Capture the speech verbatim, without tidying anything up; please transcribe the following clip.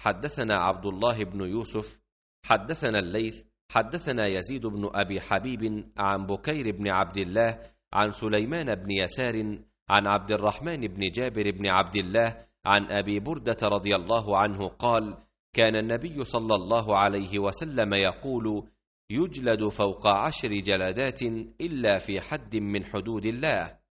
حدثنا عبد الله بن يوسف حدثنا الليث حدثنا يزيد بن أبي حبيب عن بكير بن عبد الله عن سليمان بن يسار عن عبد الرحمن بن جابر بن عبد الله عن أبي بردة رضي الله عنه قال: كان النبي صلى الله عليه وسلم يقول: يجلد فوق عشر جلدات إلا في حد من حدود الله.